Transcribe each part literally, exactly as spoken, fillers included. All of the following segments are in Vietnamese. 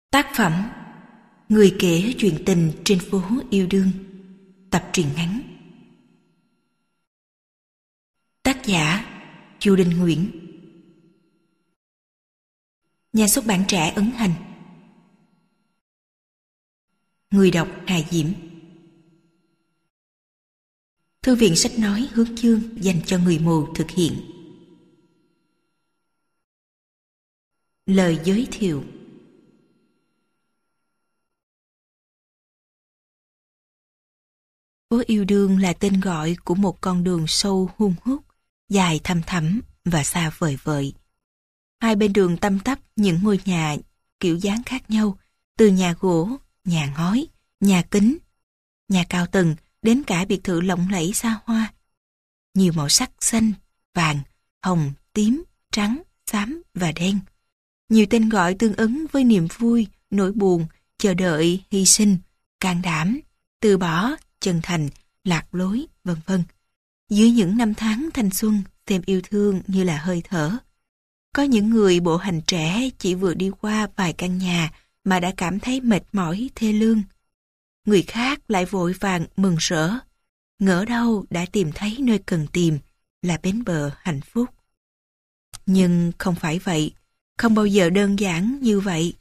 Tác phẩm Người kể chuyện tình trên phố yêu đương. Tập truyện ngắn. Tác giả Chu Đình Nguyễn. Nhà xuất bản Trẻ ấn hành. Người đọc Hà Diễm. Thư viện sách nói Hướng Dương dành cho người mù thực hiện. Lời giới thiệu. Phố yêu đương là tên gọi của một con đường sâu hun hút, dài thăm thẳm và xa vời vợi. Hai bên đường tăm tắp những ngôi nhà kiểu dáng khác nhau, từ nhà gỗ, nhà ngói, nhà kính, nhà cao tầng đến cả biệt thự lộng lẫy xa hoa. Nhiều màu sắc xanh, vàng, hồng, tím, trắng, xám và đen. Nhiều tên gọi tương ứng với niềm vui, nỗi buồn, chờ đợi, hy sinh, can đảm, từ bỏ, chân thành, lạc lối, vân vân. Dưới những năm tháng thanh xuân, xem yêu thương như là hơi thở. Có những người bộ hành trẻ chỉ vừa đi qua vài căn nhà mà đã cảm thấy mệt mỏi, thê lương. Người khác lại vội vàng mừng rỡ, ngỡ đâu đã tìm thấy nơi cần tìm, là bến bờ hạnh phúc. Nhưng không phải vậy, không bao giờ đơn giản như vậy.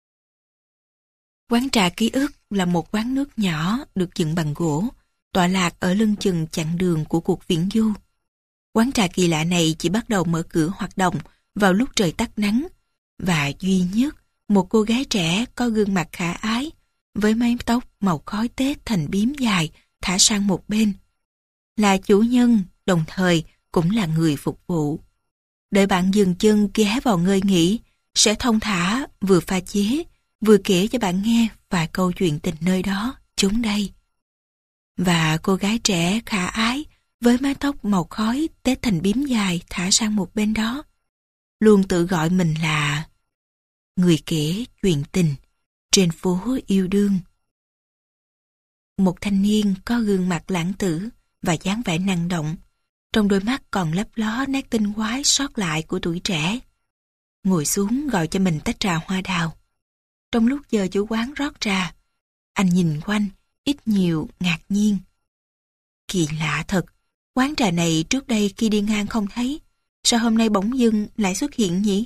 Quán trà ký ức là một quán nước nhỏ được dựng bằng gỗ, tọa lạc ở lưng chừng chặng đường của cuộc viễn du. Quán trà kỳ lạ này chỉ bắt đầu mở cửa hoạt động vào lúc trời tắt nắng, và duy nhất một cô gái trẻ có gương mặt khả ái, với mái tóc màu khói Tết thành bím dài thả sang một bên, là chủ nhân, đồng thời cũng là người phục vụ. Đợi bạn dừng chân ghé vào ngơi nghỉ, sẽ thông thả vừa pha chế, vừa kể cho bạn nghe vài câu chuyện tình nơi đó, chốn đây. Và cô gái trẻ khả ái với mái tóc màu khói tết thành bím dài thả sang một bên đó, luôn tự gọi mình là người kể chuyện tình trên phố yêu đương. Một thanh niên có gương mặt lãng tử và dáng vẻ năng động, trong đôi mắt còn lấp ló nét tinh quái sót lại của tuổi trẻ. Ngồi xuống gọi cho mình tách trà hoa đào. Trong lúc chờ chủ quán rót trà, anh nhìn quanh, ít nhiều ngạc nhiên. Kỳ lạ thật, quán trà này trước đây khi đi ngang không thấy, sao hôm nay bỗng dưng lại xuất hiện nhỉ?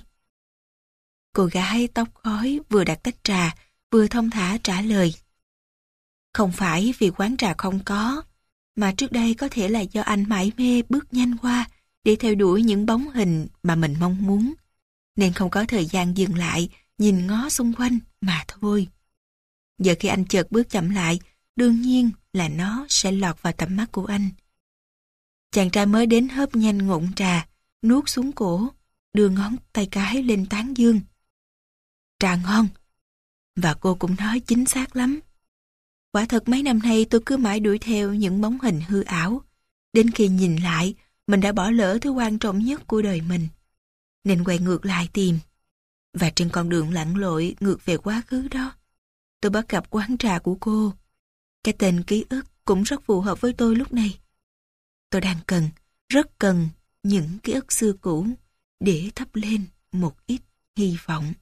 Cô gái tóc khói vừa đặt tách trà, vừa thông thả trả lời. Không phải vì quán trà không có, mà trước đây có thể là do anh mải mê bước nhanh qua để theo đuổi những bóng hình mà mình mong muốn, nên không có thời gian dừng lại, nhìn ngó xung quanh mà thôi. Giờ khi anh chợt bước chậm lại, đương nhiên là nó sẽ lọt vào tầm mắt của anh. Chàng trai mới đến hớp nhanh ngụm trà, nuốt xuống cổ, đưa ngón tay cái lên tán dương. Trà ngon. Và cô cũng nói chính xác lắm. Quả thật mấy năm nay tôi cứ mãi đuổi theo những bóng hình hư ảo, đến khi nhìn lại, mình đã bỏ lỡ thứ quan trọng nhất của đời mình, nên quay ngược lại tìm. Và trên con đường lặn lội ngược về quá khứ đó, tôi bắt gặp quán trà của cô. Cái tên ký ức cũng rất phù hợp với tôi lúc này. Tôi đang cần, rất cần những ký ức xưa cũ để thắp lên một ít hy vọng.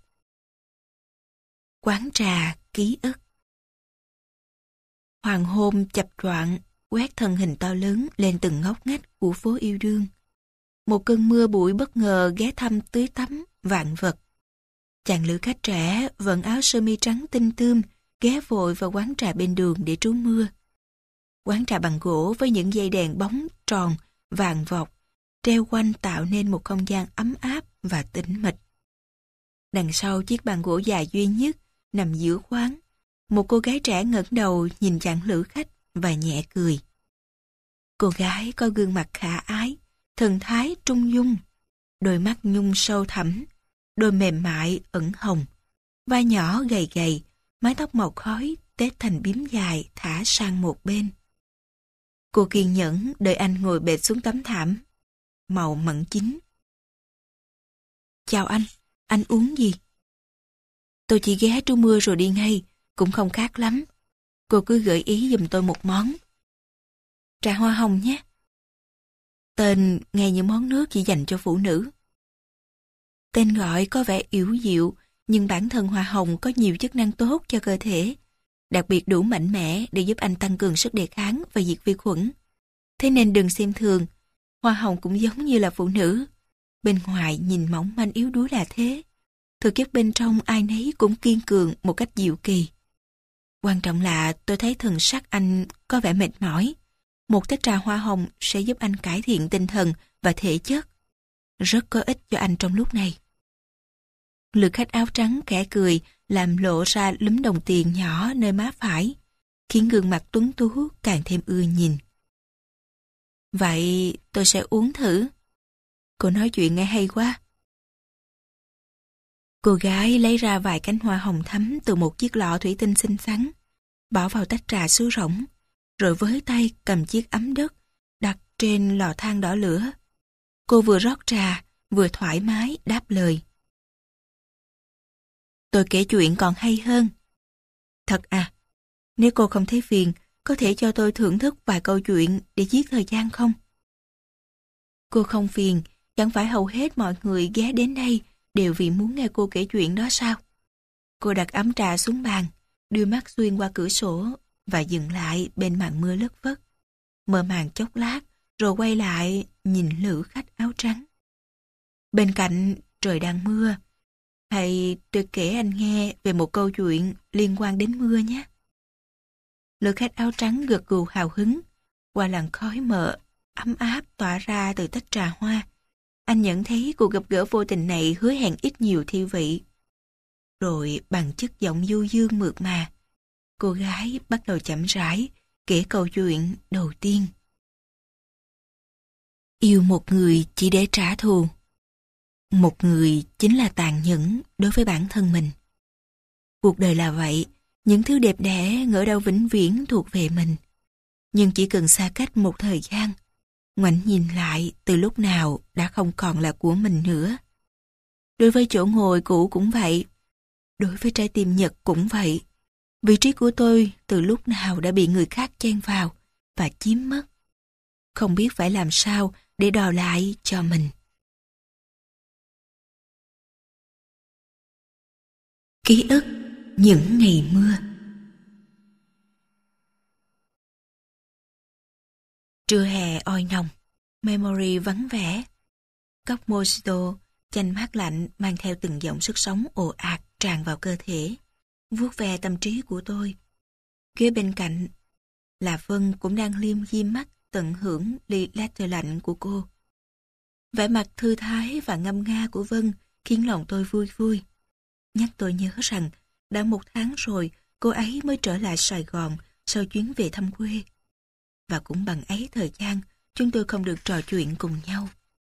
Quán trà ký ức. Hoàng hôn chập choạng quét thân hình to lớn lên từng ngóc ngách của phố yêu đương. Một cơn mưa bụi bất ngờ ghé thăm tưới tắm vạn vật. Chàng lữ khách trẻ vận áo sơ mi trắng tinh tươm ghé vội vào quán trà bên đường để trú mưa. Quán trà bằng gỗ với những dây đèn bóng tròn, vàng vọt, treo quanh tạo nên một không gian ấm áp và tĩnh mịch. Đằng sau chiếc bàn gỗ dài duy nhất nằm giữa quán, một cô gái trẻ ngẩng đầu nhìn chàng lữ khách và nhẹ cười. Cô gái có gương mặt khả ái, thần thái trung dung, đôi mắt nhung sâu thẳm, đôi mềm mại ẩn hồng, vai nhỏ gầy gầy, mái tóc màu khói tết thành bím dài thả sang một bên. Cô kiên nhẫn đợi anh ngồi bệt xuống tấm thảm màu mận chín. Chào anh, anh uống gì? Tôi chỉ ghé trú mưa rồi đi ngay, cũng không khác lắm. Cô cứ gợi ý giùm tôi một món. Trà hoa hồng nhé. Tên nghe như món nước chỉ dành cho phụ nữ. Tên gọi có vẻ yểu dịu, nhưng bản thân hoa hồng có nhiều chức năng tốt cho cơ thể, đặc biệt đủ mạnh mẽ để giúp anh tăng cường sức đề kháng và diệt vi khuẩn. Thế nên đừng xem thường, hoa hồng cũng giống như là phụ nữ. Bên ngoài nhìn mỏng manh yếu đuối là thế, thực chất bên trong ai nấy cũng kiên cường một cách diệu kỳ. Quan trọng là tôi thấy thần sắc anh có vẻ mệt mỏi. Một tách trà hoa hồng sẽ giúp anh cải thiện tinh thần và thể chất. Rất có ích cho anh trong lúc này. Lượt khách áo trắng khẽ cười, làm lộ ra lúm đồng tiền nhỏ nơi má phải, khiến gương mặt tuấn tú càng thêm ưa nhìn. Vậy tôi sẽ uống thử. Cô nói chuyện nghe hay quá. Cô gái lấy ra vài cánh hoa hồng thắm từ một chiếc lọ thủy tinh xinh xắn, bỏ vào tách trà sứ rỗng, rồi với tay cầm chiếc ấm đất, đặt trên lò than đỏ lửa. Cô vừa rót trà, vừa thoải mái đáp lời. Tôi kể chuyện còn hay hơn. Thật à? Nếu cô không thấy phiền, có thể cho tôi thưởng thức vài câu chuyện để giết thời gian không? Cô không phiền, chẳng phải hầu hết mọi người ghé đến đây đều vì muốn nghe cô kể chuyện đó sao? Cô đặt ấm trà xuống bàn, đưa mắt xuyên qua cửa sổ và dừng lại bên màn mưa lất phất. Mở màn chốc lát, rồi quay lại nhìn lữ khách áo trắng. Bên cạnh trời đang mưa, hay tôi kể anh nghe về một câu chuyện liên quan đến mưa nhé. Lữ khách áo trắng gật gù hào hứng, qua làn khói mờ ấm áp tỏa ra từ tách trà hoa. Anh nhận thấy cuộc gặp gỡ vô tình này hứa hẹn ít nhiều thi vị. Rồi bằng chất giọng du dương mượt mà, cô gái bắt đầu chậm rãi kể câu chuyện đầu tiên. Yêu một người chỉ để trả thù. Một người chính là tàn nhẫn đối với bản thân mình. Cuộc đời là vậy, những thứ đẹp đẽ ngỡ đâu vĩnh viễn thuộc về mình. Nhưng chỉ cần xa cách một thời gian, ngoảnh nhìn lại từ lúc nào đã không còn là của mình nữa. Đối với chỗ ngồi cũ cũng vậy. Đối với trái tim Nhật cũng vậy. Vị trí của tôi từ lúc nào đã bị người khác chen vào và chiếm mất. Không biết phải làm sao để đòi lại cho mình. Ký ức những ngày mưa. Trưa hè oi nồng, Memory vắng vẻ. Cốc mojito, chanh mát lạnh mang theo từng dòng sức sống ồ ạt tràn vào cơ thể, vuốt ve tâm trí của tôi. Kế bên cạnh là Vân cũng đang liêm diêm mắt tận hưởng ly latte lạnh của cô. Vẻ mặt thư thái và ngâm nga của Vân khiến lòng tôi vui vui. Nhắc tôi nhớ rằng đã một tháng rồi cô ấy mới trở lại Sài Gòn sau chuyến về thăm quê. Và cũng bằng ấy thời gian chúng tôi không được trò chuyện cùng nhau.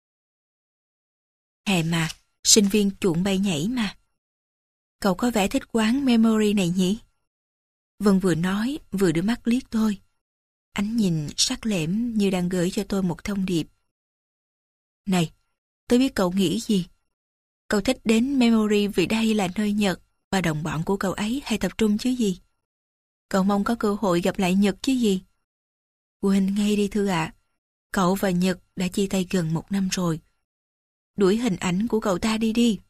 Hè mà, sinh viên chuộng bay nhảy mà. Cậu có vẻ thích quán Memory này nhỉ? Vân vừa nói vừa đưa mắt liếc tôi. Ánh nhìn sắc lẻm như đang gửi cho tôi một thông điệp. Này, tôi biết cậu nghĩ gì. Cậu thích đến Memory vì đây là nơi Nhật và đồng bọn của cậu ấy hay tập trung chứ gì. Cậu mong có cơ hội gặp lại Nhật chứ gì. Quên ngay đi Thư ạ. Cậu và Nhật đã chia tay gần một năm rồi. Đuổi hình ảnh của cậu ta đi đi.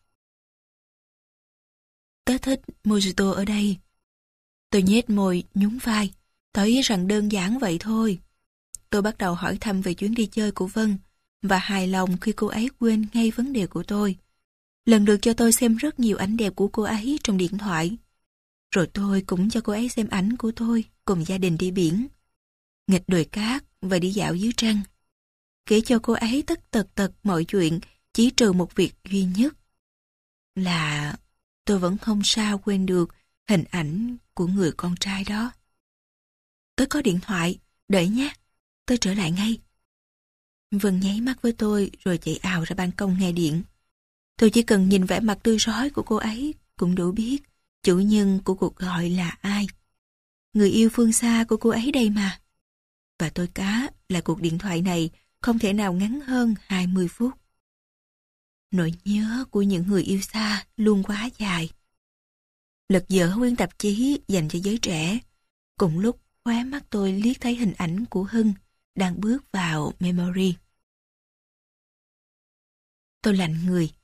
Tớ thích mojito ở đây. Tôi nhếch môi nhún vai, tỏ ý rằng đơn giản vậy thôi. Tôi bắt đầu hỏi thăm về chuyến đi chơi của Vân và hài lòng khi cô ấy quên ngay vấn đề của tôi. Lần lượt cho tôi xem rất nhiều ảnh đẹp của cô ấy trong điện thoại. Rồi tôi cũng cho cô ấy xem ảnh của tôi cùng gia đình đi biển, nghịch đồi cát và đi dạo dưới trăng. Kể cho cô ấy tất tật tật mọi chuyện, chỉ trừ một việc duy nhất. Là tôi vẫn không sao quên được hình ảnh của người con trai đó. Tớ có điện thoại, đợi nhé, tớ trở lại ngay. Vân nháy mắt với tôi rồi chạy ào ra ban công nghe điện. Tôi chỉ cần nhìn vẻ mặt tươi rói của cô ấy cũng đủ biết chủ nhân của cuộc gọi là ai. Người yêu phương xa của cô ấy đây mà. Và tôi cá là cuộc điện thoại này không thể nào ngắn hơn hai mươi phút. Nỗi nhớ của những người yêu xa luôn quá dài. Lật dở quyển tạp chí dành cho giới trẻ. Cùng lúc khóe mắt tôi liếc thấy hình ảnh của Hưng đang bước vào Memory. Tôi lạnh người.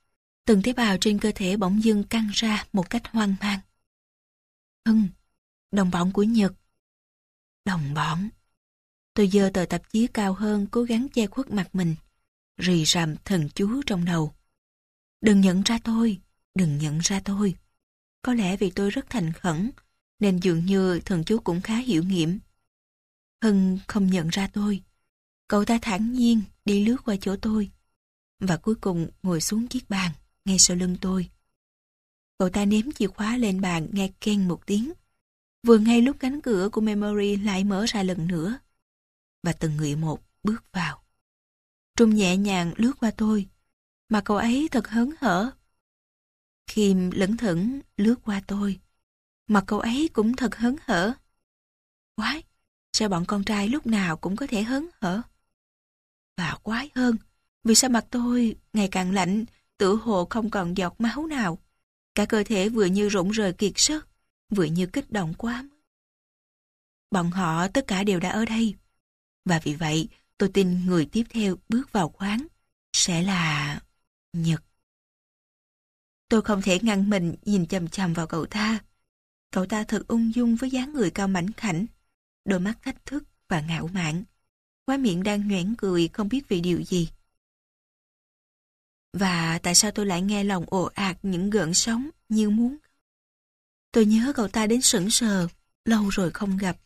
Từng tế bào trên cơ thể bỗng dưng căng ra một cách hoang mang. Hưng, đồng bọn của Nhật. Đồng bọn. Tôi giơ tờ tạp chí cao hơn, cố gắng che khuất mặt mình, rì rầm thần chú trong đầu. Đừng nhận ra tôi, đừng nhận ra tôi. Có lẽ vì tôi rất thành khẩn, nên dường như thần chú cũng khá hiệu nghiệm. Hưng không nhận ra tôi. Cậu ta thản nhiên đi lướt qua chỗ tôi, và cuối cùng ngồi xuống chiếc bàn ngay sau lưng tôi. Cậu ta ném chìa khóa lên bàn nghe keng một tiếng. Vừa ngay lúc cánh cửa của Memory lại mở ra lần nữa, và từng người một bước vào. Trung nhẹ nhàng lướt qua tôi, mà cậu ấy thật hớn hở. Khiêm lững thững lướt qua tôi, mà cậu ấy cũng thật hớn hở. Quái, sao bọn con trai lúc nào cũng có thể hớn hở? Và quái hơn, vì sao mặt tôi ngày càng lạnh, tựa hồ không còn giọt máu nào. Cả cơ thể vừa như rụng rời kiệt sức, vừa như kích động quá mức. Bọn họ tất cả đều đã ở đây. Và vì vậy, tôi tin người tiếp theo bước vào quán sẽ là Nhật. Tôi không thể ngăn mình nhìn chằm chằm vào cậu ta. Cậu ta thật ung dung với dáng người cao mảnh khảnh, đôi mắt thách thức và ngạo mạn, khóe miệng đang nhoẻn cười không biết vì điều gì. Và tại sao tôi lại nghe lòng ồ ạt những gợn sóng như muốn? Tôi nhớ cậu ta đến sững sờ, lâu rồi không gặp.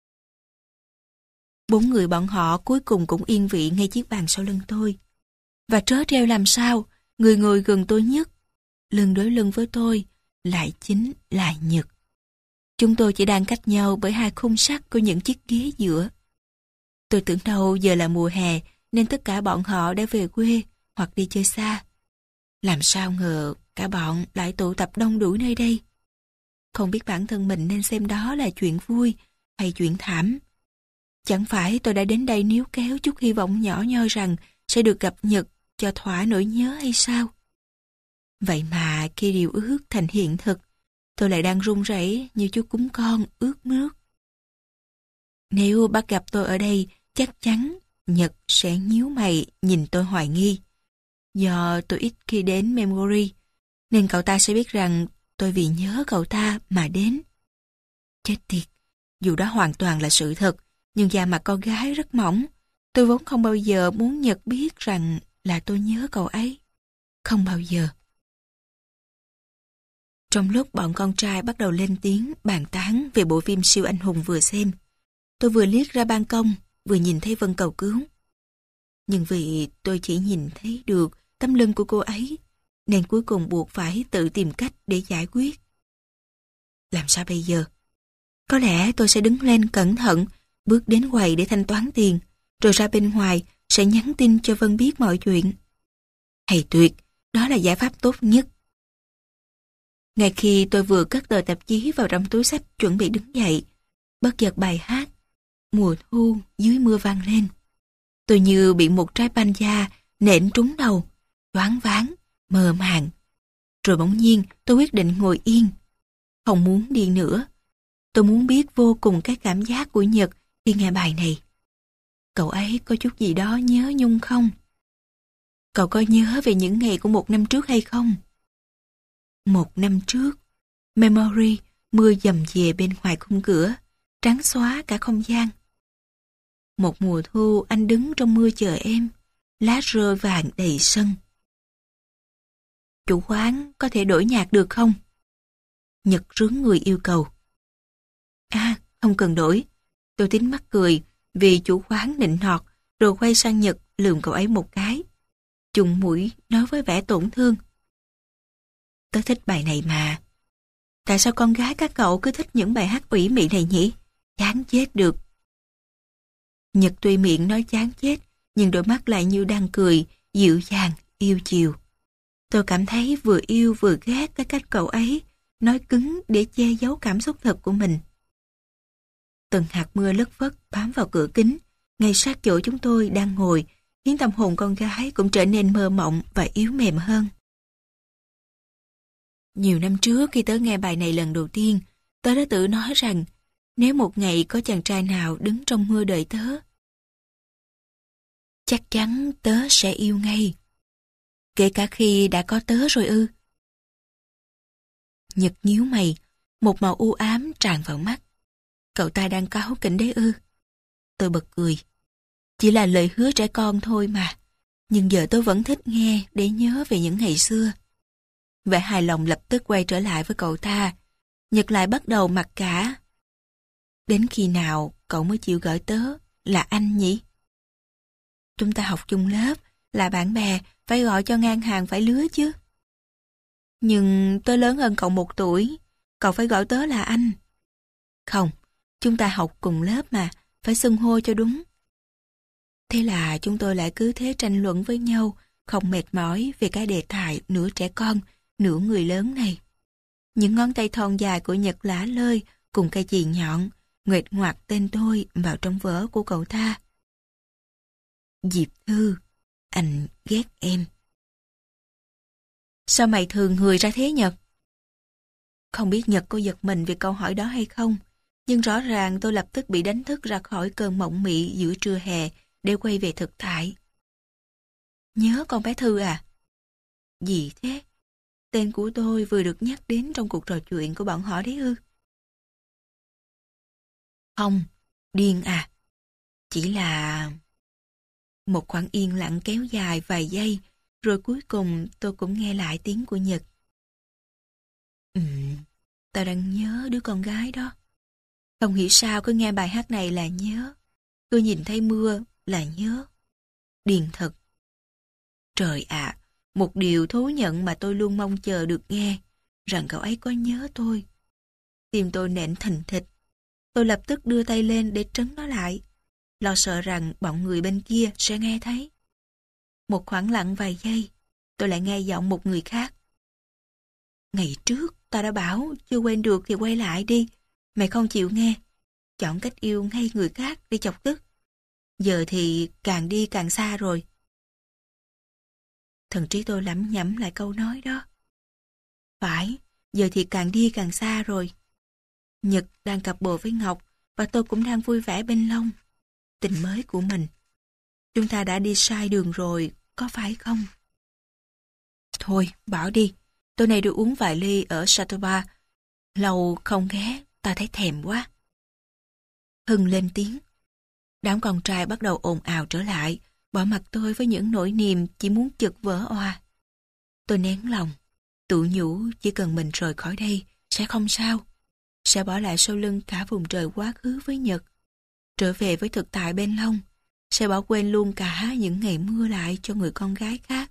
Bốn người bọn họ cuối cùng cũng yên vị ngay chiếc bàn sau lưng tôi. Và trớ trêu làm sao, người ngồi gần tôi nhất, lưng đối lưng với tôi, lại chính là Nhật. Chúng tôi chỉ đang cách nhau bởi hai khung sắt của những chiếc ghế dựa. Tôi tưởng đâu giờ là mùa hè nên tất cả bọn họ đã về quê hoặc đi chơi xa. Làm sao ngờ cả bọn lại tụ tập đông đủ nơi đây. Không biết bản thân mình nên xem đó là chuyện vui hay chuyện thảm. Chẳng phải tôi đã đến đây níu kéo chút hy vọng nhỏ nhoi rằng sẽ được gặp Nhật cho thỏa nỗi nhớ hay sao? Vậy mà khi điều ước thành hiện thực, tôi lại đang run rẩy như chú cún con ướt nước. Nếu bắt gặp tôi ở đây, chắc chắn Nhật sẽ nhíu mày nhìn tôi hoài nghi. Do tôi ít khi đến Memory, nên cậu ta sẽ biết rằng tôi vì nhớ cậu ta mà đến. Chết tiệt, dù đó hoàn toàn là sự thật, nhưng da mặt con gái rất mỏng. Tôi vốn không bao giờ muốn Nhật biết rằng là tôi nhớ cậu ấy. Không bao giờ. Trong lúc bọn con trai bắt đầu lên tiếng bàn tán về bộ phim siêu anh hùng vừa xem, tôi vừa liếc ra ban công, vừa nhìn thấy Vân cầu cứu. Nhưng vì tôi chỉ nhìn thấy được tấm lưng của cô ấy, nên cuối cùng buộc phải tự tìm cách để giải quyết. Làm sao bây giờ? Có lẽ tôi sẽ đứng lên cẩn thận, bước đến quầy để thanh toán tiền, rồi ra bên ngoài sẽ nhắn tin cho Vân biết mọi chuyện. Hay tuyệt, đó là giải pháp tốt nhất. Ngay khi tôi vừa cất tờ tạp chí vào trong túi xách chuẩn bị đứng dậy, bất chợt bài hát Mùa thu dưới mưa vang lên. Tôi như bị một trái banh da nện trúng đầu, choáng váng, mơ màng. Rồi bỗng nhiên tôi quyết định ngồi yên, không muốn đi nữa. Tôi muốn biết vô cùng cái cảm giác của Nhật khi nghe bài này. Cậu ấy có chút gì đó nhớ Nhung không? Cậu có nhớ về những ngày của một năm trước hay không? Một năm trước, Memory, mưa dầm về bên ngoài khung cửa, trắng xóa cả không gian. Một mùa thu anh đứng trong mưa chờ em, lá rơi vàng đầy sân. Chủ quán có thể đổi nhạc được không? Nhật rướn người yêu cầu. À, không cần đổi. Tôi tính mắc cười vì chủ quán nịnh nọt, rồi quay sang Nhật lườm cậu ấy một cái. Chùng mũi nói với vẻ tổn thương. Tớ thích bài này mà. Tại sao con gái các cậu cứ thích những bài hát ủy mị này nhỉ? Chán chết được. Nhật tuy miệng nói chán chết, nhưng đôi mắt lại như đang cười, dịu dàng, yêu chiều. Tôi cảm thấy vừa yêu vừa ghét cái cách cậu ấy nói cứng để che giấu cảm xúc thật của mình. Từng hạt mưa lất phất bám vào cửa kính, ngay sát chỗ chúng tôi đang ngồi, khiến tâm hồn con gái cũng trở nên mơ mộng và yếu mềm hơn. Nhiều năm trước khi tớ nghe bài này lần đầu tiên, tớ đã tự nói rằng nếu một ngày có chàng trai nào đứng trong mưa đợi tớ, chắc chắn tớ sẽ yêu ngay. Kể cả khi đã có tớ rồi ư? Nhật nhíu mày, một màu u ám tràn vào mắt. Cậu ta đang cáu kỉnh đấy ư? Tôi bật cười. Chỉ là lời hứa trẻ con thôi mà. Nhưng giờ tôi vẫn thích nghe để nhớ về những ngày xưa. Vẻ hài lòng lập tức quay trở lại với cậu ta. Nhật lại bắt đầu mặc cả. Đến khi nào cậu mới chịu gọi tớ là anh nhỉ? Chúng ta học chung lớp, là bạn bè, phải gọi cho ngang hàng phải lứa chứ. Nhưng tớ lớn hơn cậu một tuổi, cậu phải gọi tớ là anh. Không, chúng ta học cùng lớp mà, phải xưng hô cho đúng. Thế là chúng tôi lại cứ thế tranh luận với nhau, không mệt mỏi về cái đề tài nửa trẻ con, nửa người lớn này. Những ngón tay thon dài của Nhật lả lơi cùng cây chì nhọn, nguệch ngoạc tên tôi vào trong vở của cậu ta. Diệp Thư, anh ghét em. Sao mày thường người ra thế Nhật? Không biết Nhật có giật mình vì câu hỏi đó hay không, nhưng rõ ràng tôi lập tức bị đánh thức ra khỏi cơn mộng mị giữa trưa hè để quay về thực tại. Nhớ con bé Thư à? Gì thế? Tên của tôi vừa được nhắc đến trong cuộc trò chuyện của bọn họ đấy ư? Không, điên à. Chỉ là... Một khoảng yên lặng kéo dài vài giây, rồi cuối cùng tôi cũng nghe lại tiếng của Nhật. Ừ, tao đang nhớ đứa con gái đó. Không hiểu sao cứ nghe bài hát này là nhớ. Cứ nhìn thấy mưa là nhớ. Điên thật. Trời ạ, một điều thú nhận mà tôi luôn mong chờ được nghe, rằng cậu ấy có nhớ tôi. Tim tôi nện thình thịch. Tôi lập tức đưa tay lên để trấn nó lại, lo sợ rằng bọn người bên kia sẽ nghe thấy. Một khoảng lặng vài giây, tôi lại nghe giọng một người khác. Ngày trước, tao đã bảo chưa quên được thì quay lại đi. Mày không chịu nghe. Chọn cách yêu ngay người khác để chọc tức. Giờ thì càng đi càng xa rồi. Thần trí tôi lẩm nhẩm lại câu nói đó. Phải, giờ thì càng đi càng xa rồi. Nhật đang cặp bồ với Ngọc và tôi cũng đang vui vẻ bên Long. Tình mới của mình. Chúng ta đã đi sai đường rồi, có phải không? Thôi, bỏ đi. Tối nay được uống vài ly ở Chateau Bar. Lâu không ghé, ta thấy thèm quá. Hưng lên tiếng. Đám con trai bắt đầu ồn ào trở lại, bỏ mặt tôi với những nỗi niềm chỉ muốn chực vỡ òa. Tôi nén lòng, tự nhủ chỉ cần mình rời khỏi đây, sẽ không sao. Sẽ bỏ lại sau lưng cả vùng trời quá khứ với Nhật. Trở về với thực tại bên Long, sẽ bỏ quên luôn cả những ngày mưa lại cho người con gái khác.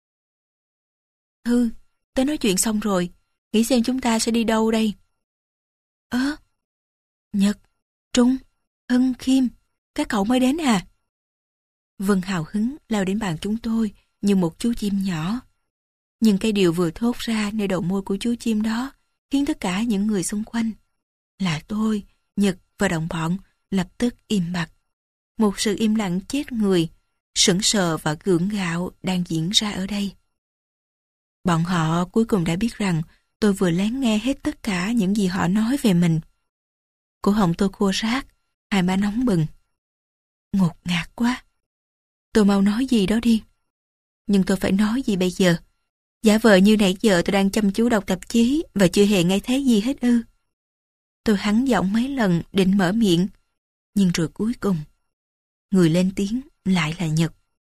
Thư, tớ nói chuyện xong rồi, nghĩ xem chúng ta sẽ đi đâu đây? Ơ, Nhật, Trung, Hưng, Khiêm, các cậu mới đến à? Vân hào hứng lao đến bàn chúng tôi như một chú chim nhỏ. Nhưng cái điều vừa thốt ra nơi đầu môi của chú chim đó khiến tất cả những người xung quanh, là tôi, Nhật và đồng bọn, lập tức im bặt. Một sự im lặng chết người, sững sờ và gượng gạo đang diễn ra ở đây. Bọn họ cuối cùng đã biết rằng tôi vừa lắng nghe hết tất cả những gì họ nói về mình. Cổ họng tôi khô rát, hai má nóng bừng. Ngột ngạt quá. Tôi mau nói gì đó đi. Nhưng tôi phải nói gì bây giờ? Giả vờ như nãy giờ tôi đang chăm chú đọc tạp chí và chưa hề nghe thấy gì hết ư. Tôi hắn giọng mấy lần định mở miệng, nhưng rồi cuối cùng, người lên tiếng lại là Nhật.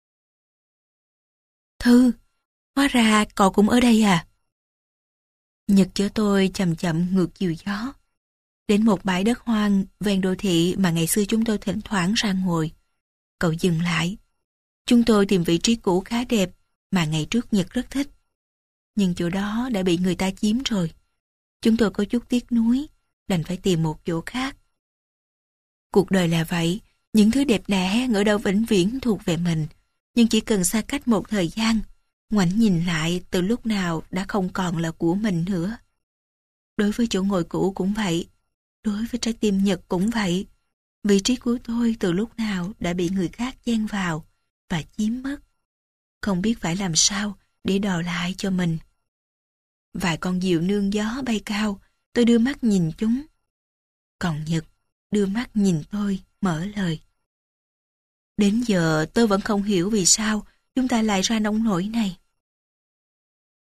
Thư, hóa ra cậu cũng ở đây à? Nhật chở tôi chậm chậm ngược chiều gió, đến một bãi đất hoang ven đô thị mà ngày xưa chúng tôi thỉnh thoảng ra ngồi. Cậu dừng lại. Chúng tôi tìm vị trí cũ khá đẹp mà ngày trước Nhật rất thích. Nhưng chỗ đó đã bị người ta chiếm rồi. Chúng tôi có chút tiếc nuối, đành phải tìm một chỗ khác. Cuộc đời là vậy, những thứ đẹp đẽ ngỡ đâu vĩnh viễn thuộc về mình, nhưng chỉ cần xa cách một thời gian, ngoảnh nhìn lại từ lúc nào đã không còn là của mình nữa. Đối với chỗ ngồi cũ cũng vậy, đối với trái tim Nhật cũng vậy. Vị trí của tôi từ lúc nào đã bị người khác chen vào và chiếm mất. Không biết phải làm sao để đòi lại cho mình. Vài con diều nương gió bay cao, tôi đưa mắt nhìn chúng. Còn Nhật đưa mắt nhìn tôi, mở lời. Đến giờ tôi vẫn không hiểu vì sao chúng ta lại ra nông nổi này.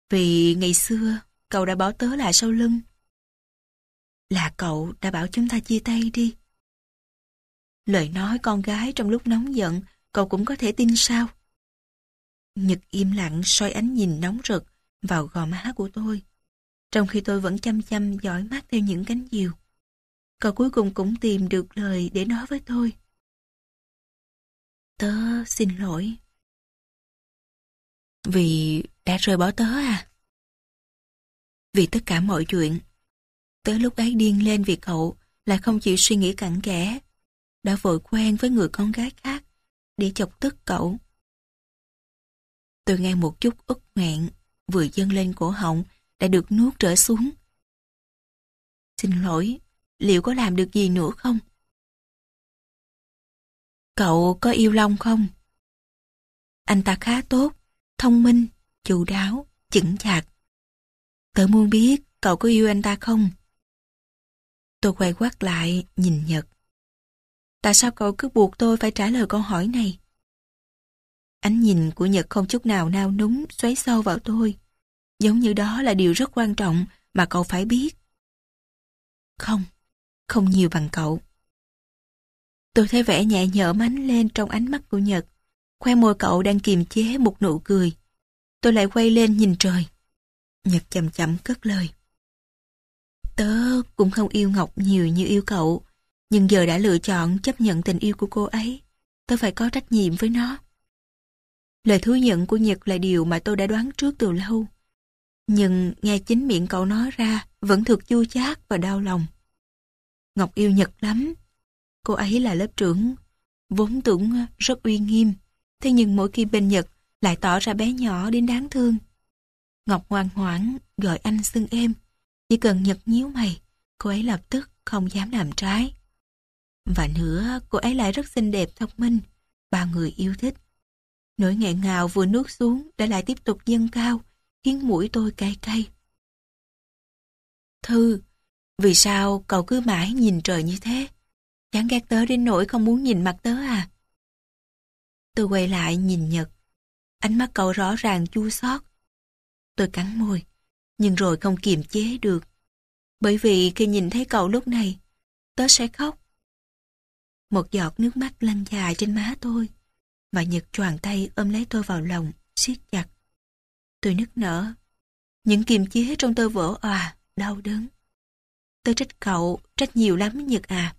Vì ngày xưa, cậu đã bỏ tớ lại sau lưng. Là cậu đã bảo chúng ta chia tay đi. Lời nói con gái trong lúc nóng giận, cậu cũng có thể tin sao? Nhật im lặng soi ánh nhìn nóng rực vào gò má của tôi, trong khi tôi vẫn chăm chăm dõi mắt theo những cánh diều. Cậu cuối cùng cũng tìm được lời để nói với tôi. Tớ xin lỗi. Vì đã rời bỏ tớ à? Vì tất cả mọi chuyện. Tớ lúc ấy điên lên vì cậu lại không chịu suy nghĩ cặn kẽ, đã vội quen với người con gái khác để chọc tức cậu. Tôi nghe một chút uất nghẹn vừa dâng lên cổ họng đã được nuốt trở xuống. Xin lỗi, liệu có làm được gì nữa không? Cậu có yêu Long không? Anh ta khá tốt, thông minh, chu đáo, chững chạc. Tớ muốn biết cậu có yêu anh ta không? Tôi quay quắt lại nhìn Nhật. Tại sao cậu cứ buộc tôi phải trả lời câu hỏi này? Ánh nhìn của Nhật không chút nào nao núng xoáy sâu vào tôi, giống như đó là điều rất quan trọng mà cậu phải biết. Không, không nhiều bằng cậu. Tôi thấy vẻ nhẹ nhõm ánh lên trong ánh mắt của Nhật. Khoe môi cậu đang kiềm chế một nụ cười. Tôi lại quay lên nhìn trời. Nhật chậm chậm cất lời. Tớ cũng không yêu Ngọc nhiều như yêu cậu, nhưng giờ đã lựa chọn chấp nhận tình yêu của cô ấy. Tớ phải có trách nhiệm với nó. Lời thú nhận của Nhật là điều mà tôi đã đoán trước từ lâu. Nhưng nghe chính miệng cậu nói ra vẫn thực chua chát và đau lòng. Ngọc yêu Nhật lắm. Cô ấy là lớp trưởng, vốn tưởng rất uy nghiêm. Thế nhưng mỗi khi bên Nhật lại tỏ ra bé nhỏ đến đáng thương. Ngọc ngoan ngoãn gọi anh xưng em. Chỉ cần Nhật nhíu mày, cô ấy lập tức không dám làm trái. Và nữa, cô ấy lại rất xinh đẹp thông minh, bao người yêu thích. Nỗi nghẹn ngào vừa nuốt xuống đã lại tiếp tục dâng cao, khiến mũi tôi cay cay. Thư, vì sao cậu cứ mãi nhìn trời như thế? Chán ghét tớ đến nỗi không muốn nhìn mặt tớ à? Tôi quay lại nhìn Nhật. Ánh mắt cậu rõ ràng chua xót. Tôi cắn môi, nhưng rồi không kiềm chế được. Bởi vì khi nhìn thấy cậu lúc này, tớ sẽ khóc. Một giọt nước mắt lăn dài trên má tôi, và Nhật choàng tay ôm lấy tôi vào lòng, siết chặt. Tôi nức nở. Những kiềm chế trong tôi vỡ òa, đau đớn. Tôi trách cậu, trách nhiều lắm Nhật à.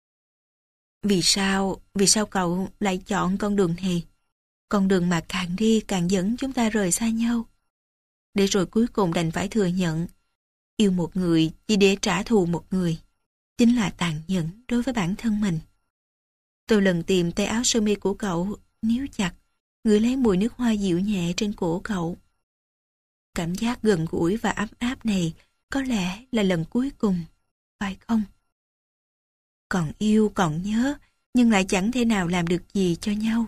Vì sao, vì sao cậu lại chọn con đường này? Con đường mà càng đi càng dẫn chúng ta rời xa nhau. Để rồi cuối cùng đành phải thừa nhận, yêu một người chỉ để trả thù một người, chính là tàn nhẫn đối với bản thân mình. Tôi lần tìm tay áo sơ mi của cậu, níu chặt, ngửi lấy mùi nước hoa dịu nhẹ trên cổ cậu. Cảm giác gần gũi và ấm áp này có lẽ là lần cuối cùng, phải không? Còn yêu, còn nhớ, nhưng lại chẳng thể nào làm được gì cho nhau.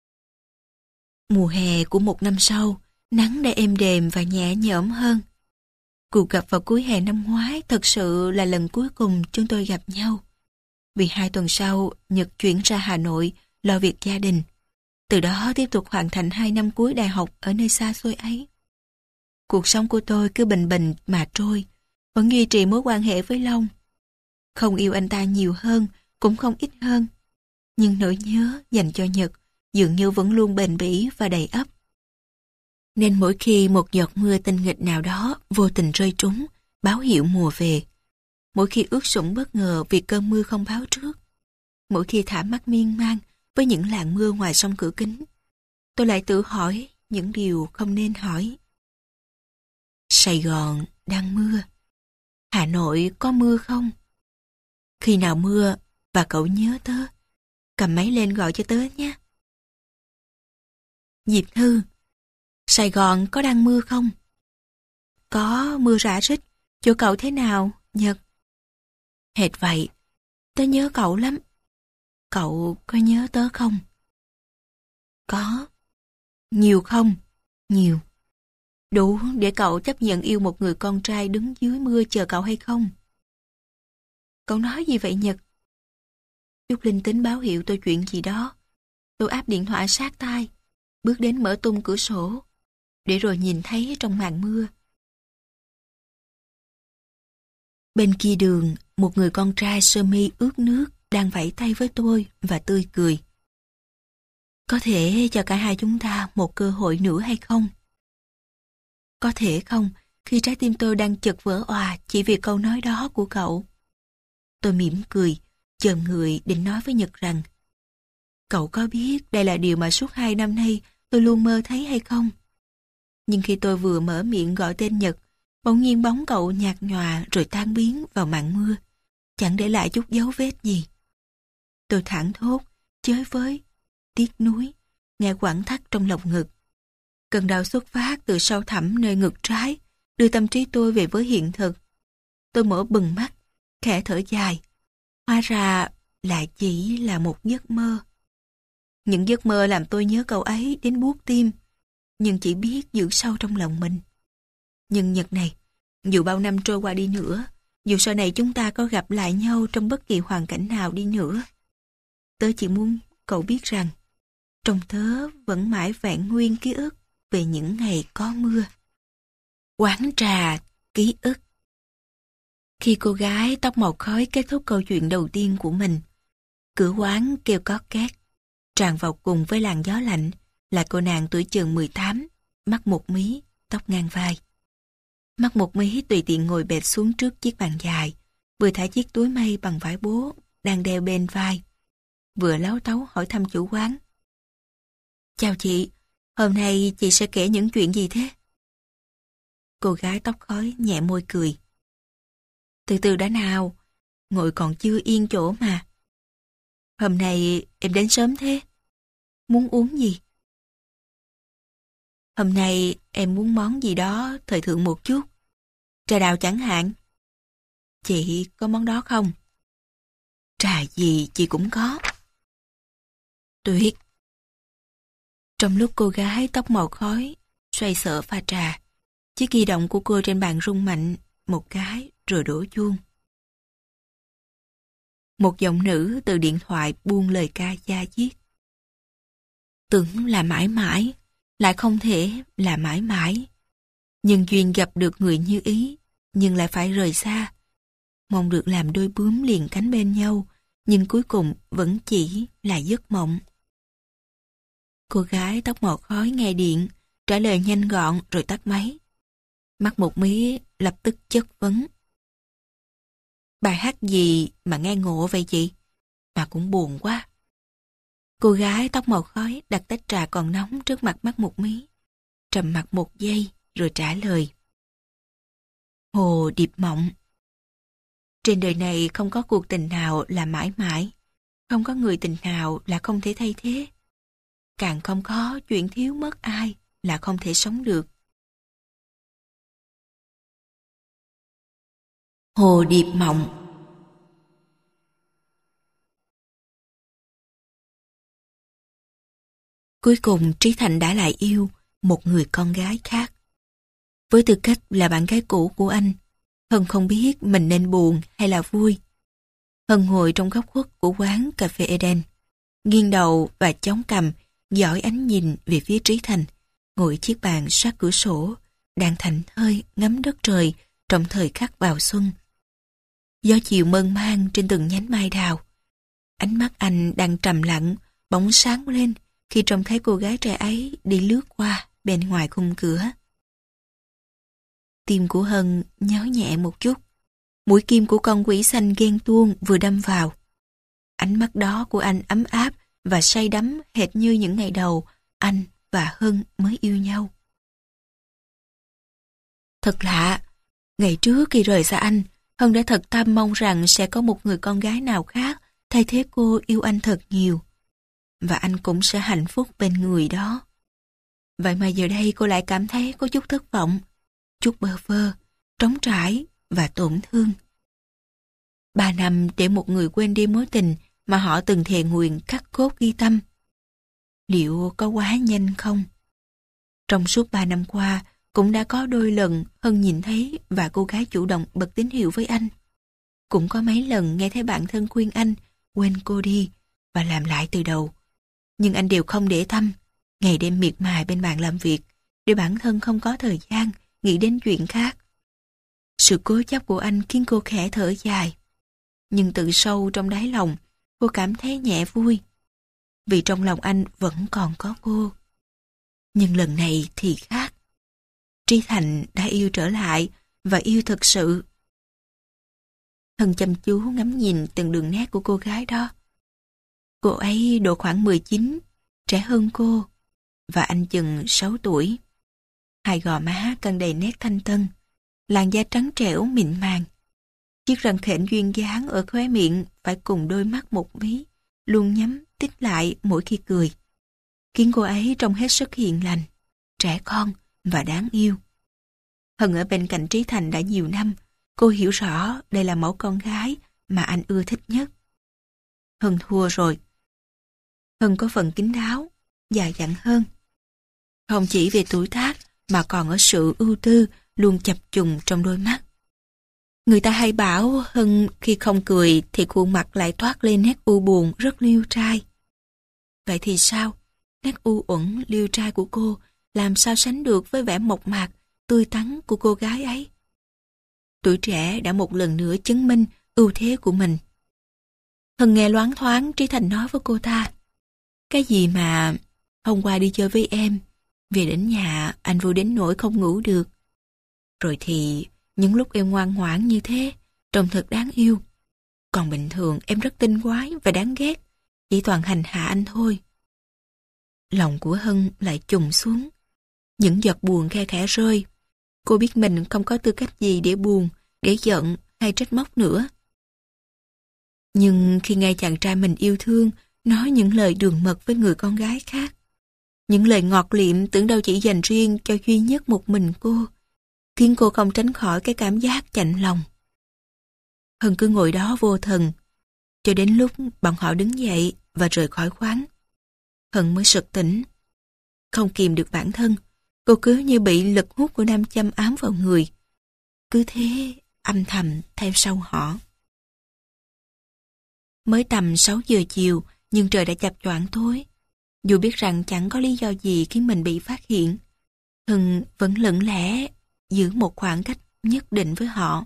Mùa hè của một năm sau, nắng đã êm đềm và nhẹ nhõm hơn. Cuộc gặp vào cuối hè năm ngoái thật sự là lần cuối cùng chúng tôi gặp nhau. Vì hai tuần sau, Nhật chuyển ra Hà Nội lo việc gia đình. Từ đó tiếp tục hoàn thành hai năm cuối đại học ở nơi xa xôi ấy. Cuộc sống của tôi cứ bình bình mà trôi, vẫn duy trì mối quan hệ với Long. Không yêu anh ta nhiều hơn, cũng không ít hơn. Nhưng nỗi nhớ dành cho Nhật dường như vẫn luôn bền bỉ và đầy ắp. Nên mỗi khi một giọt mưa tinh nghịch nào đó vô tình rơi trúng, báo hiệu mùa về. Mỗi khi ướt sũng bất ngờ vì cơn mưa không báo trước. Mỗi khi thả mắt miên man với những làn mưa ngoài sông cửa kính, tôi lại tự hỏi những điều không nên hỏi. Sài Gòn đang mưa. Hà Nội có mưa không? Khi nào mưa và cậu nhớ tớ, cầm máy lên gọi cho tớ nhé. Diệp Thư, Sài Gòn có đang mưa không? Có, mưa rả rích. Chỗ cậu thế nào, Nhật? Hệt vậy, tớ nhớ cậu lắm. Cậu có nhớ tớ không? Có. Nhiều không? Nhiều. Đủ để cậu chấp nhận yêu một người con trai đứng dưới mưa chờ cậu hay không? Cậu nói gì vậy Nhật? Chút linh tính báo hiệu tôi chuyện gì đó. Tôi áp điện thoại sát tai, bước đến mở tung cửa sổ. để rồi nhìn thấy trong màn mưa. Bên kia đường, một người con trai sơ mi ướt nước đang vẫy tay với tôi và tươi cười. Có thể cho cả hai chúng ta một cơ hội nữa hay không? Có thể không, khi trái tim tôi đang chật vỡ òa chỉ vì câu nói đó của cậu. Tôi mỉm cười, chồm người định nói với Nhật rằng cậu có biết đây là điều mà suốt hai năm nay tôi luôn mơ thấy hay không? Nhưng khi tôi vừa mở miệng gọi tên Nhật, bỗng nhiên bóng cậu nhạt nhòa rồi tan biến vào màn mưa, chẳng để lại chút dấu vết gì. Tôi thảng thốt, chới với, tiếc nuối, nghe quặn thắt trong lòng ngực. Cơn đau xuất phát từ sâu thẳm nơi ngực trái, đưa tâm trí tôi về với hiện thực. Tôi mở bừng mắt, khẽ thở dài. Hóa ra lại chỉ là một giấc mơ. Những giấc mơ làm tôi nhớ cậu ấy đến buốt tim, nhưng chỉ biết giữ sâu trong lòng mình. Nhưng Nhật này, dù bao năm trôi qua đi nữa, dù sau này chúng ta có gặp lại nhau trong bất kỳ hoàn cảnh nào đi nữa, tớ chỉ muốn cậu biết rằng trong tớ vẫn mãi vẹn nguyên ký ức về những ngày có mưa. Quán trà, ký ức. Khi cô gái tóc màu khói kết thúc câu chuyện đầu tiên của mình, cửa quán kêu có két. Tràn vào cùng với làn gió lạnh là cô nàng tuổi chừng mười tám, mắt một mí, tóc ngang vai. Mắt một mí tùy tiện ngồi bệt xuống trước chiếc bàn dài, vừa thả chiếc túi mây bằng vải bố đang đeo bên vai, vừa láu táu hỏi thăm chủ quán. Chào chị, hôm nay chị sẽ kể những chuyện gì thế? Cô gái tóc khói nhẹ môi cười. Từ từ đã nào, ngồi còn chưa yên chỗ mà. Hôm nay em đến sớm thế. Muốn uống gì? Hôm nay em muốn món gì đó thời thượng một chút. Trà đào chẳng hạn. Chị có món đó không? Trà gì chị cũng có. Tuyệt. Trong lúc cô gái tóc màu khói xoay sở pha trà, chiếc di động của cô trên bàn rung mạnh một cái rồi đổ chuông. Một giọng nữ từ điện thoại buông lời ca da diết. Tưởng là mãi mãi, lại không thể là mãi mãi. Nhân duyên gặp được người như ý, nhưng lại phải rời xa. Mong được làm đôi bướm liền cánh bên nhau, nhưng cuối cùng vẫn chỉ là giấc mộng. Cô gái tóc màu khói nghe điện, trả lời nhanh gọn rồi tắt máy. Mắt một mí lập tức chất vấn. Bài hát gì mà nghe ngộ vậy chị? Mà cũng buồn quá. Cô gái tóc màu khói đặt tách trà còn nóng trước mặt mắt một mí, trầm mặc một giây rồi trả lời. Hồ điệp mộng. Trên đời này không có cuộc tình nào là mãi mãi, không có người tình nào là không thể thay thế. Càng không có chuyện thiếu mất ai là không thể sống được. Hồ điệp mộng. Cuối cùng Trí Thành đã lại yêu một người con gái khác. Với tư cách là bạn gái cũ của anh, Hân không biết mình nên buồn hay là vui. Hân ngồi trong góc khuất của quán cà phê Eden, nghiêng đầu và chống cằm, dõi ánh nhìn về phía Trí Thành, ngồi chiếc bàn sát cửa sổ, đang thảnh thơi ngắm đất trời trong thời khắc vào xuân. Gió chiều mơn man trên từng nhánh mai đào. Ánh mắt anh đang trầm lặng, bỗng sáng lên khi trông thấy cô gái trẻ ấy đi lướt qua bên ngoài khung cửa. Tim của Hân nhói nhẹ một chút. Mũi kim của con quỷ xanh ghen tuông vừa đâm vào. Ánh mắt đó của anh ấm áp và say đắm hệt như những ngày đầu anh và Hân mới yêu nhau. Thật lạ, ngày trước khi rời xa anh, Hân đã thật tâm mong rằng sẽ có một người con gái nào khác thay thế cô yêu anh thật nhiều. Và anh cũng sẽ hạnh phúc bên người đó. Vậy mà giờ đây cô lại cảm thấy có chút thất vọng, chút bơ vơ, trống trải và tổn thương. Ba năm để một người quên đi mối tình mà họ từng thề nguyền khắc cốt ghi tâm. Liệu có quá nhanh không? Trong suốt ba năm qua, cũng đã có đôi lần Hân nhìn thấy và cô gái chủ động bật tín hiệu với anh. Cũng có mấy lần nghe thấy bạn thân khuyên anh quên cô đi và làm lại từ đầu. Nhưng anh đều không để tâm, ngày đêm miệt mài bên bàn làm việc, để bản thân không có thời gian nghĩ đến chuyện khác. Sự cố chấp của anh khiến cô khẽ thở dài. Nhưng từ sâu trong đáy lòng, cô cảm thấy nhẹ vui. Vì trong lòng anh vẫn còn có cô. Nhưng lần này thì khác. Trí Thành đã yêu trở lại và yêu thực sự. Hân chăm chú ngắm nhìn từng đường nét của cô gái đó. Cô ấy độ khoảng mười chín, trẻ hơn cô, và anh chừng sáu tuổi. Hai gò má căng đầy nét thanh tân, làn da trắng trẻo mịn màng. Chiếc răng khểnh duyên dáng ở khóe miệng phải cùng đôi mắt một mí, luôn nhắm tít lại mỗi khi cười, khiến cô ấy trông hết sức hiền lành, trẻ con và đáng yêu. Hân ở bên cạnh Trí Thành đã nhiều năm, cô hiểu rõ đây là mẫu con gái mà anh ưa thích nhất. Hân thua rồi. Hân có phần kín đáo, già dặn hơn. Không chỉ về tuổi tác mà còn ở sự ưu tư luôn chập trùng trong đôi mắt. Người ta hay bảo Hân khi không cười thì khuôn mặt lại toát lên nét u buồn rất liêu trai. Vậy thì sao? Nét u uẩn liêu trai của cô làm sao sánh được với vẻ mộc mạc, tươi tắn của cô gái ấy? Tuổi trẻ đã một lần nữa chứng minh ưu thế của mình. Hân nghe loáng thoáng Trí Thành nói với cô ta: cái gì mà hôm qua đi chơi với em, về đến nhà anh vui đến nỗi không ngủ được. Rồi thì những lúc em ngoan ngoãn như thế, trông thật đáng yêu. Còn bình thường em rất tinh quái và đáng ghét, chỉ toàn hành hạ anh thôi. Lòng của Hân lại trùng xuống. Những giọt buồn khe khẽ rơi. Cô biết mình không có tư cách gì để buồn, để giận hay trách móc nữa. Nhưng khi nghe chàng trai mình yêu thương nói những lời đường mật với người con gái khác, những lời ngọt liệm tưởng đâu chỉ dành riêng cho duy nhất một mình cô, khiến cô không tránh khỏi cái cảm giác chạnh lòng. Hân cứ ngồi đó vô thần, cho đến lúc bọn họ đứng dậy và rời khỏi quán. Hân mới sực tỉnh. Không kìm được bản thân, cô cứ như bị lực hút của nam châm ám vào người. Cứ thế âm thầm theo sau họ. Mới tầm sáu giờ chiều, nhưng trời đã chập choạng tối. Dù biết rằng chẳng có lý do gì khiến mình bị phát hiện, Hân vẫn lững lẽ giữ một khoảng cách nhất định với họ.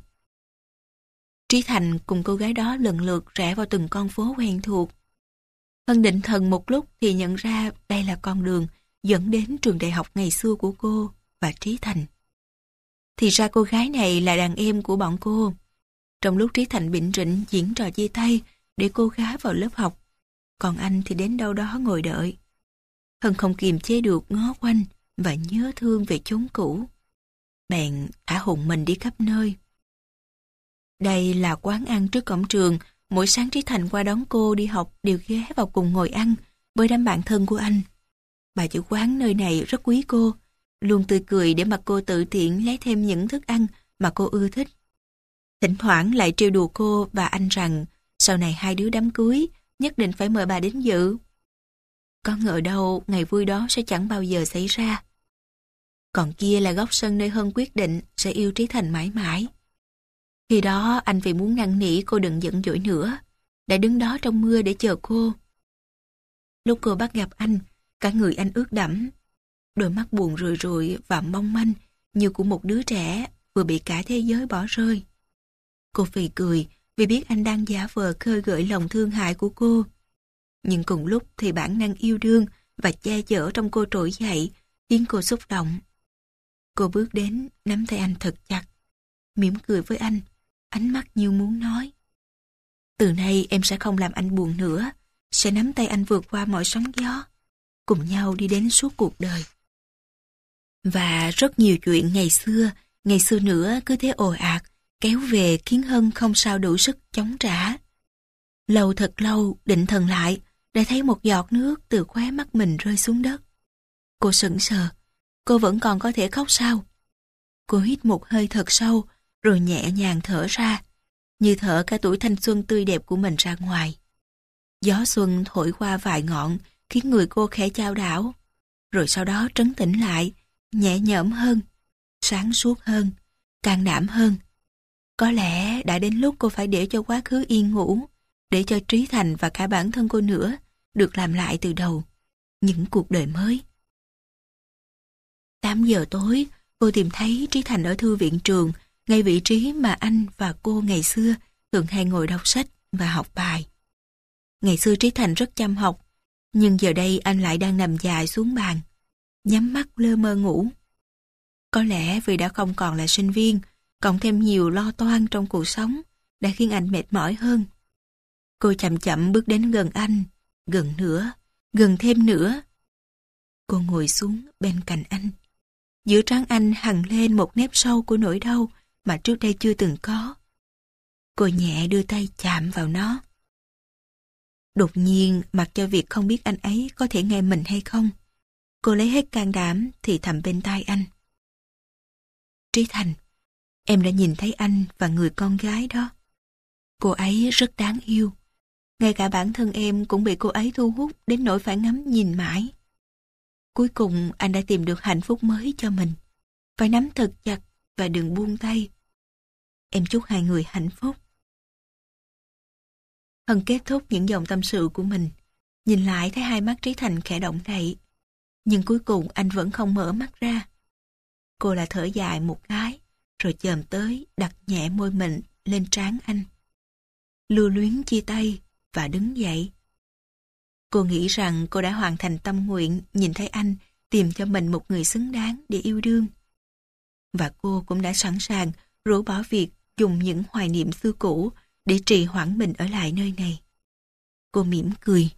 Trí Thành cùng cô gái đó lần lượt rẽ vào từng con phố quen thuộc. Hân định thần một lúc thì nhận ra đây là con đường dẫn đến trường đại học ngày xưa của cô và Trí Thành. Thì ra cô gái này là đàn em của bọn cô. Trong lúc Trí Thành bịnh rịnh diễn trò chia tay để cô gái vào lớp học, còn anh thì đến đâu đó ngồi đợi. Hân không kiềm chế được ngó quanh và nhớ thương về chốn cũ. Bèn thả hồn mình đi khắp nơi. Đây là quán ăn trước cổng trường, mỗi sáng Trí Thành qua đón cô đi học đều ghé vào cùng ngồi ăn với đám bạn thân của anh. Bà chủ quán nơi này rất quý cô, luôn tươi cười để mặc cô tự tiện lấy thêm những thức ăn mà cô ưa thích. Thỉnh thoảng lại trêu đùa cô và anh rằng sau này hai đứa đám cưới nhất định phải mời bà đến dự. Có ngờ đâu ngày vui đó sẽ chẳng bao giờ xảy ra. Còn kia là góc sân nơi Hân quyết định sẽ yêu Trí Thành mãi mãi. Khi đó anh vì muốn năn nỉ cô đừng giận dỗi nữa, đã đứng đó trong mưa để chờ cô. Lúc cô bắt gặp anh, cả người anh ướt đẫm, đôi mắt buồn rười rượi và mong manh như của một đứa trẻ vừa bị cả thế giới bỏ rơi. Cô phì cười vì biết anh đang giả vờ khơi gợi lòng thương hại của cô. Nhưng cùng lúc thì bản năng yêu đương và che chở trong cô trỗi dậy, khiến cô xúc động. Cô bước đến, nắm tay anh thật chặt, mỉm cười với anh, ánh mắt như muốn nói: từ nay em sẽ không làm anh buồn nữa, sẽ nắm tay anh vượt qua mọi sóng gió, cùng nhau đi đến suốt cuộc đời. Và rất nhiều chuyện ngày xưa, ngày xưa nữa cứ thế ồ ạt, kéo về khiến Hân không sao đủ sức chống trả. Lâu thật lâu, định thần lại, đã thấy một giọt nước từ khóe mắt mình rơi xuống đất. Cô sững sờ, cô vẫn còn có thể khóc sao? Cô hít một hơi thật sâu, rồi nhẹ nhàng thở ra, như thở cả tuổi thanh xuân tươi đẹp của mình ra ngoài. Gió xuân thổi qua vài ngọn, khiến người cô khẽ chao đảo, rồi sau đó trấn tĩnh lại, nhẹ nhõm hơn, sáng suốt hơn, can đảm hơn. Có lẽ đã đến lúc cô phải để cho quá khứ yên ngủ, để cho Trí Thành và cả bản thân cô nữa được làm lại từ đầu những cuộc đời mới. tám giờ tối, cô tìm thấy Trí Thành ở thư viện trường, ngay vị trí mà anh và cô ngày xưa thường hay ngồi đọc sách và học bài. Ngày xưa Trí Thành rất chăm học, nhưng giờ đây anh lại đang nằm dài xuống bàn, nhắm mắt lơ mơ ngủ. Có lẽ vì đã không còn là sinh viên, cộng thêm nhiều lo toan trong cuộc sống, đã khiến anh mệt mỏi hơn. Cô chậm chậm bước đến gần anh, gần nữa, gần thêm nữa. Cô ngồi xuống bên cạnh anh. Giữa trán anh hằn lên một nếp sâu của nỗi đau mà trước đây chưa từng có. Cô nhẹ đưa tay chạm vào nó. Đột nhiên, mặc cho việc không biết anh ấy có thể nghe mình hay không, cô lấy hết can đảm thì thầm bên tai anh. Trí Thành, em đã nhìn thấy anh và người con gái đó. Cô ấy rất đáng yêu. Ngay cả bản thân em cũng bị cô ấy thu hút đến nỗi phải ngắm nhìn mãi. Cuối cùng anh đã tìm được hạnh phúc mới cho mình. Phải nắm thật chặt và đừng buông tay. Em chúc hai người hạnh phúc. Hân kết thúc những dòng tâm sự của mình. Nhìn lại thấy hai mắt Trí Thành khẽ động đậy. Nhưng cuối cùng anh vẫn không mở mắt ra. Cô là thở dài một cái, rồi chồm tới đặt nhẹ môi mình lên trán anh. Lưu luyến chia tay và đứng dậy. Cô nghĩ rằng cô đã hoàn thành tâm nguyện nhìn thấy anh tìm cho mình một người xứng đáng để yêu đương. Và cô cũng đã sẵn sàng rũ bỏ việc dùng những hoài niệm xưa cũ để trì hoãn mình ở lại nơi này. Cô mỉm cười.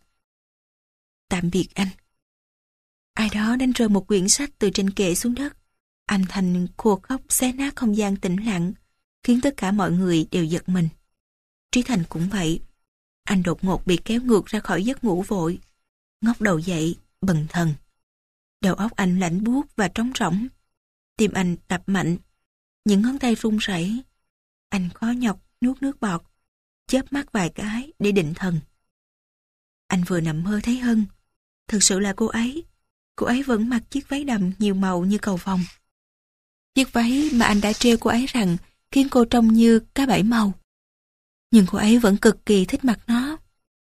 Tạm biệt anh. Ai đó đánh rơi một quyển sách từ trên kệ xuống đất. Âm thanh khô khóc xé nát không gian tĩnh lặng, khiến tất cả mọi người đều giật mình. Trí Thành cũng vậy. Anh đột ngột bị kéo ngược ra khỏi giấc ngủ vội, ngóc đầu dậy, bần thần. Đầu óc anh lạnh buốt và trống rỗng. Tim anh đập mạnh, những ngón tay run rẩy. Anh khó nhọc nuốt nước bọt, chớp mắt vài cái để định thần. Anh vừa nằm mơ thấy Hân. Thực sự là cô ấy. Cô ấy vẫn mặc chiếc váy đầm nhiều màu như cầu vồng. Chiếc váy mà anh đã treo cô ấy rằng khiến cô trông như cá bảy màu. Nhưng cô ấy vẫn cực kỳ thích mặc nó.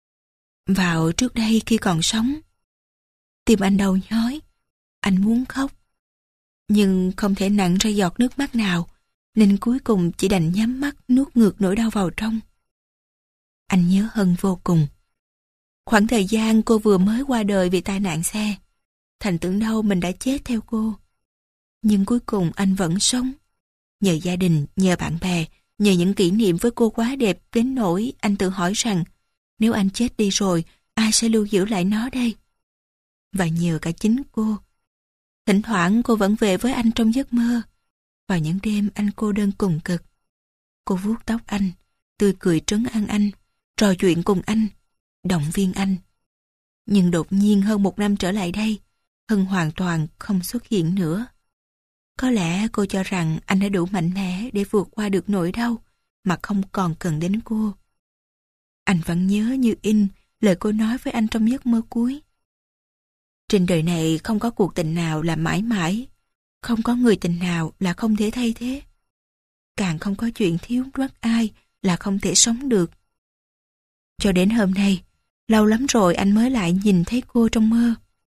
Vào trước đây khi còn sống, tim anh đau nhói. Anh muốn khóc, nhưng không thể nặn ra giọt nước mắt nào, nên cuối cùng chỉ đành nhắm mắt nuốt ngược nỗi đau vào trong. Anh nhớ Hân vô cùng. Khoảng thời gian cô vừa mới qua đời vì tai nạn xe, Thành tưởng đâu mình đã chết theo cô. Nhưng cuối cùng anh vẫn sống. Nhờ gia đình, nhờ bạn bè, nhờ những kỷ niệm với cô quá đẹp đến nỗi anh tự hỏi rằng nếu anh chết đi rồi, ai sẽ lưu giữ lại nó đây? Và nhờ cả chính cô. Thỉnh thoảng cô vẫn về với anh trong giấc mơ. Vào những đêm anh cô đơn cùng cực. Cô vuốt tóc anh, tươi cười trấn an anh, trò chuyện cùng anh, động viên anh. Nhưng đột nhiên hơn một năm trở lại đây, Hân hoàn toàn không xuất hiện nữa. Có lẽ cô cho rằng anh đã đủ mạnh mẽ để vượt qua được nỗi đau mà không còn cần đến cô. Anh vẫn nhớ như in lời cô nói với anh trong giấc mơ cuối. Trên đời này không có cuộc tình nào là mãi mãi, không có người tình nào là không thể thay thế. Càng không có chuyện thiếu mất ai là không thể sống được. Cho đến hôm nay, lâu lắm rồi anh mới lại nhìn thấy cô trong mơ.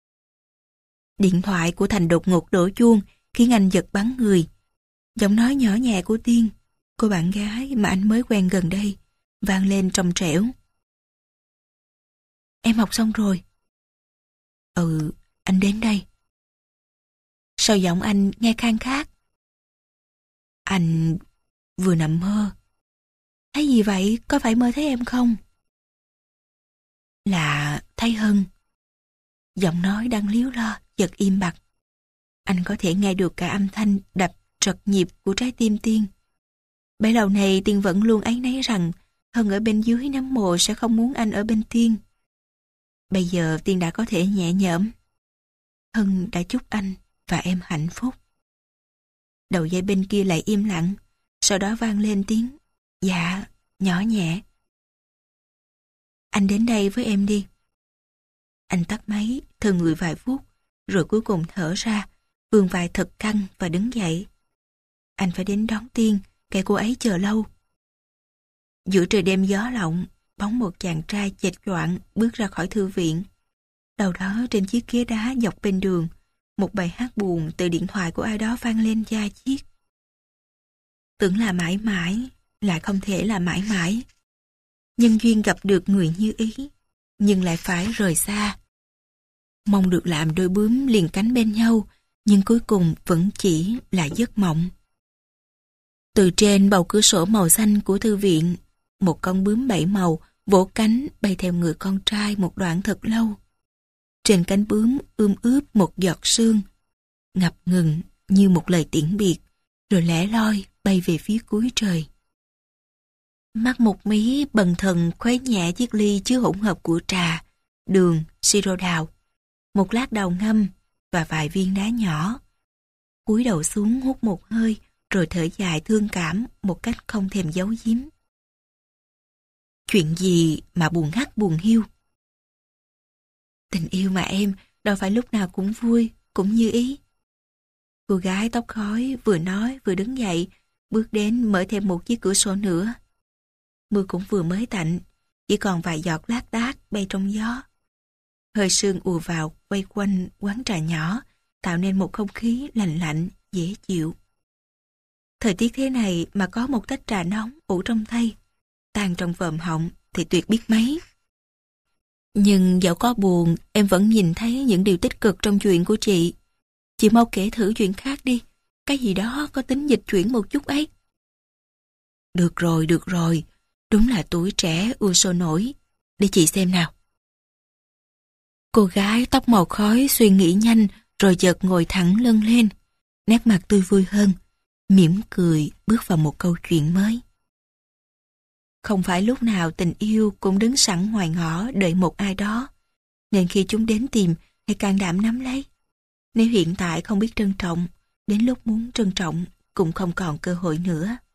Điện thoại của Thành đột ngột đổ chuông khiến anh giật bắn người. Giọng nói nhỏ nhẹ của Tiên, cô bạn gái mà anh mới quen gần đây, vang lên trong trẻo. Em học xong rồi. Ừ, anh đến đây. Sao giọng anh nghe khang khát? Anh vừa nằm mơ. Thấy gì vậy? Có phải mơ thấy em không? Là thấy Hân. Giọng nói đang líu lo, chợt im bặt. Anh có thể nghe được cả âm thanh đập trật nhịp của trái tim Tiên. Bấy lâu nay Tiên vẫn luôn áy náy rằng Hân ở bên dưới nấm mồ sẽ không muốn anh ở bên Tiên. Bây giờ Tiên đã có thể nhẹ nhõm. Hân đã chúc anh và em hạnh phúc. Đầu dây bên kia lại im lặng, sau đó vang lên tiếng dạ, nhỏ nhẹ. Anh đến đây với em đi. Anh tắt máy, thờ người vài phút, rồi cuối cùng thở ra, vươn vai thật căng và đứng dậy. Anh phải đến đón Tiên, kẻ cô ấy chờ lâu. Giữa trời đêm gió lộng, bóng một chàng trai chệch choạng bước ra khỏi thư viện. Đầu đó trên chiếc ghế đá dọc bên đường, một bài hát buồn từ điện thoại của ai đó vang lên da diết. Tưởng là mãi mãi, lại không thể là mãi mãi. Nhân duyên gặp được người như ý, nhưng lại phải rời xa. Mong được làm đôi bướm liền cánh bên nhau, nhưng cuối cùng vẫn chỉ là giấc mộng. Từ trên bầu cửa sổ màu xanh của thư viện, một con bướm bảy màu vỗ cánh bay theo người con trai một đoạn thật lâu. Trên cánh bướm ươm ướp một giọt sương, ngập ngừng như một lời tiễn biệt, rồi lẻ loi bay về phía cuối trời. Mắt một mí bần thần khuấy nhẹ chiếc ly chứa hỗn hợp của trà, đường, siro đào, một lát đào ngâm và vài viên đá nhỏ. Cúi đầu xuống hút một hơi, rồi thở dài thương cảm một cách không thèm giấu giếm. Chuyện gì mà buồn hắt buồn hiu? Tình yêu mà em, đâu phải lúc nào cũng vui, cũng như ý. Cô gái tóc khói vừa nói vừa đứng dậy, bước đến mở thêm một chiếc cửa sổ nữa. Mưa cũng vừa mới tạnh, chỉ còn vài giọt lác đác bay trong gió. Hơi sương ùa vào quay quanh quán trà nhỏ, tạo nên một không khí lạnh lạnh, dễ chịu. Thời tiết thế này mà có một tách trà nóng ủ trong tay, tan trong vòm họng thì tuyệt biết mấy. Nhưng dẫu có buồn, em vẫn nhìn thấy những điều tích cực trong chuyện của chị. Chị mau kể thử chuyện khác đi, cái gì đó có tính dịch chuyển một chút ấy. Được rồi, được rồi, đúng là tuổi trẻ ưa sôi nổi. Để chị xem nào. Cô gái tóc màu khói suy nghĩ nhanh rồi chợt ngồi thẳng lưng lên, nét mặt tươi vui hơn, mỉm cười bước vào một câu chuyện mới. Không phải lúc nào tình yêu cũng đứng sẵn ngoài ngõ đợi một ai đó, nên khi chúng đến tìm hãy can đảm nắm lấy. Nếu hiện tại không biết trân trọng, đến lúc muốn trân trọng cũng không còn cơ hội nữa.